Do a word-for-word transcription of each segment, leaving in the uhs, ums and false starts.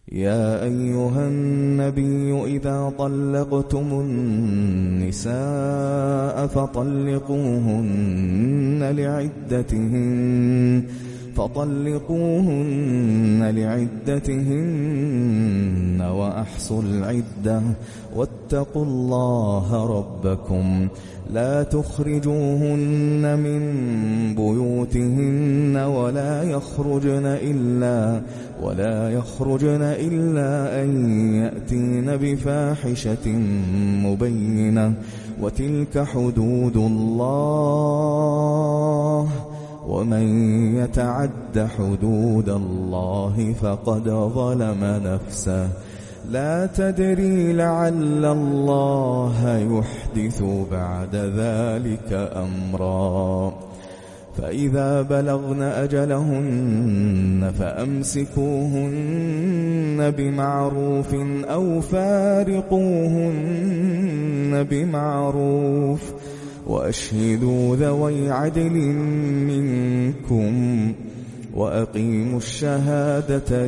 يا أيها النبي إذا طلقتم النساء فطلقوهن لعدتهن فطلقوهن لعدتهن وأحصوا العدة واتقوا الله ربكم لا تخرجوهن من بيوتهن ولا يخرجن إلا ولا يخرجن إلا أن يأتين بفاحشة مبينة وتلك حدود الله ومن يتعد حدود الله فقد ظلم نفسه لا تدري لعل الله يحدث بعد ذلك أمرا فإذا بلغن أجلهن فأمسكوهن بمعروف أو فارقوهن بمعروف وأشهدوا ذوي عدل منكم وأقيموا الشهادة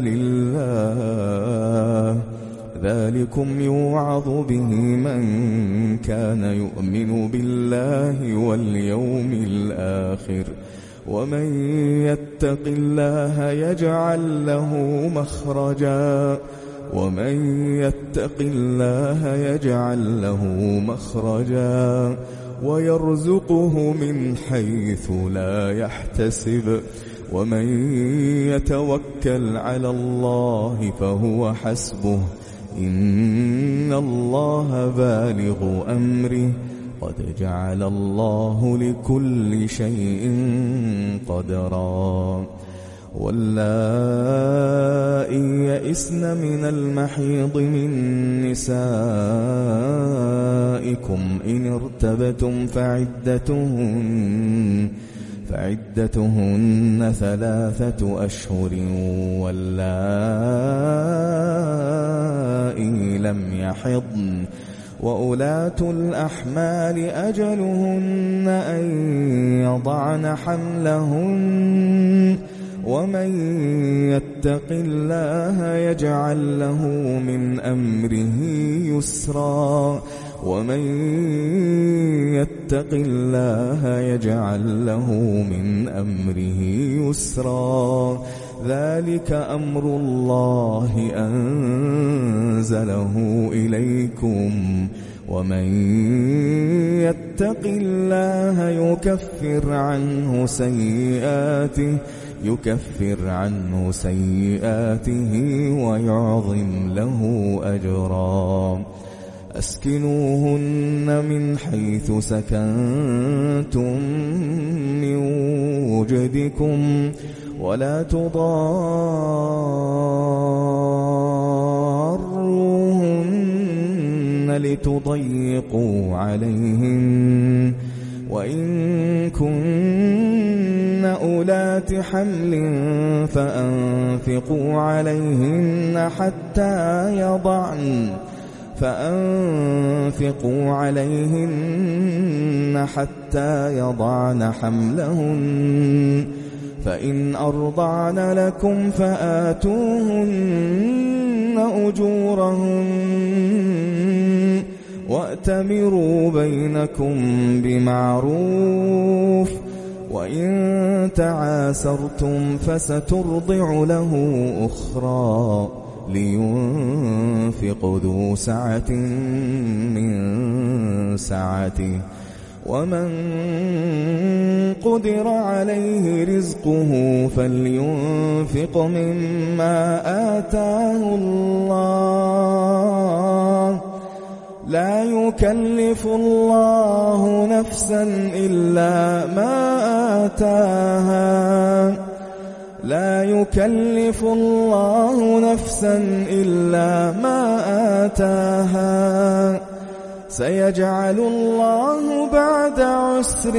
لله ذلكم يوعظ به من كان يؤمن بالله واليوم الآخر ومن يتق الله يجعل له مخرجا ومن يتق الله يجعل له مخرجا ويرزقه من حيث لا يحتسب ومن يتوكل على الله فهو حسبه إن الله بالغ أمره قد جعل الله لكل شيء قدرا واللائي يئسن من المحيض من نسائكم إن ارتبتم فعدتهن فعدتهن ثلاثة أشهر واللائي لم يحضن وأولاة الأحمال أجلهن أن يضعن حملهن ومن يتق الله يجعل له من أمره يسرا ومن يتق الله يجعل له من أمره يسرا ذلك أمر الله أنزله إليكم ومن يتق الله يكفر عنه سيئاته يكفر عنه سيئاته ويعظم له أجرا أسكنوهن من حيث سكنتم من وجدكم ولا تضاروهن لتضيقوا عليهن وإن كن أولات حمل فأنفقوا عليهن حتى يضعن فأنفقوا عليهن حتى يضعن حملهن فإن أرضعن لكم فآتوهن أجورهن وأتمروا بينكم بمعروف وإن تعاسرتم فسترضع له أخرى لينفق ذو سعة من سعته ومن قدر عليه رزقه فلينفق مما آتاه الله لا يكلف الله نفسا إلا ما آتاها لا يكلف الله نفسا إلا ما آتاها سيجعل الله بعد عسر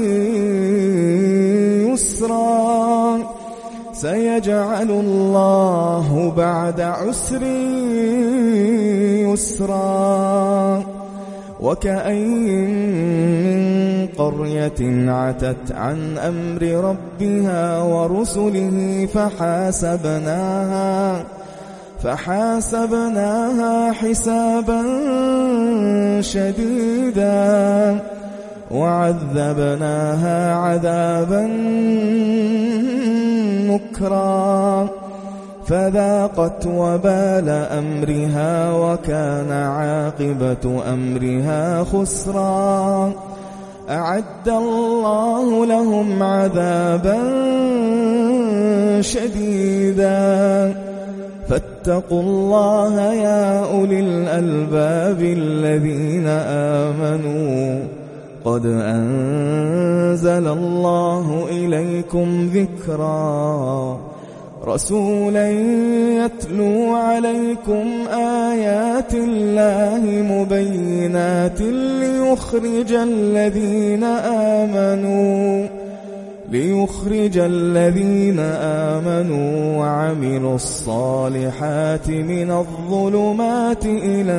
يسرا سيجعل الله بعد عسر يسرا وكأين من قرية عتت عن أمر ربها ورسله فحاسبناها فحاسبناها حسابا شديدا وعذبناها عذابا نكرا فذاقت وبال أمرها وكان عاقبة أمرها خسرا. أعد الله لهم عذابا شديدا فاتقوا الله يا أولي الألباب الذين آمنوا قد أنزل الله إليكم ذكرا رسولا يتلو عليكم آيات الله مبينات ليخرج الذين آمنوا ليخرج الذين آمنوا وعملوا الصالحات من الظلمات إلى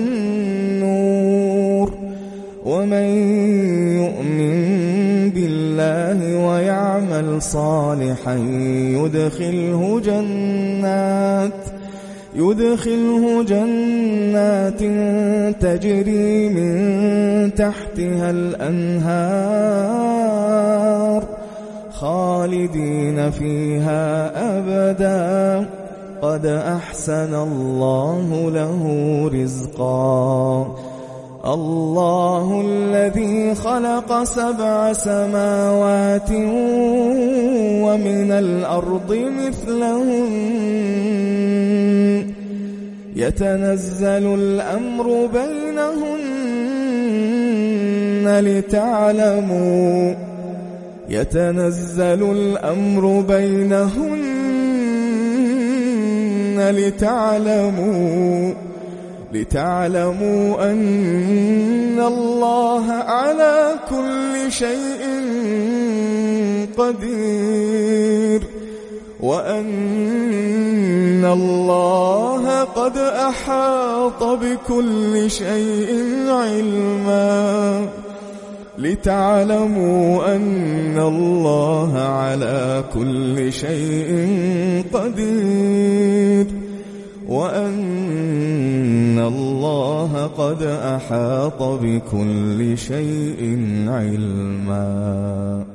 النور ومن يؤمن بالله ويعمل صالحا يدخله جنات يدخله جنات تجري من تحتها الأنهار خالدين فيها أبدا قد أحسن الله له رزقا. الله الذي خلق سبع سماوات ومن الأرض مثلهن يتنزل الأمر بينهن لتعلموا يتنزل الأمر بينهن لتعلموا لتعلموا أن الله على كل شيء قدير وأن الله قد أحاط بكل شيء علما لتعلموا أن الله على كل شيء قدير وأن الله قد أحاط بكل شيء علما.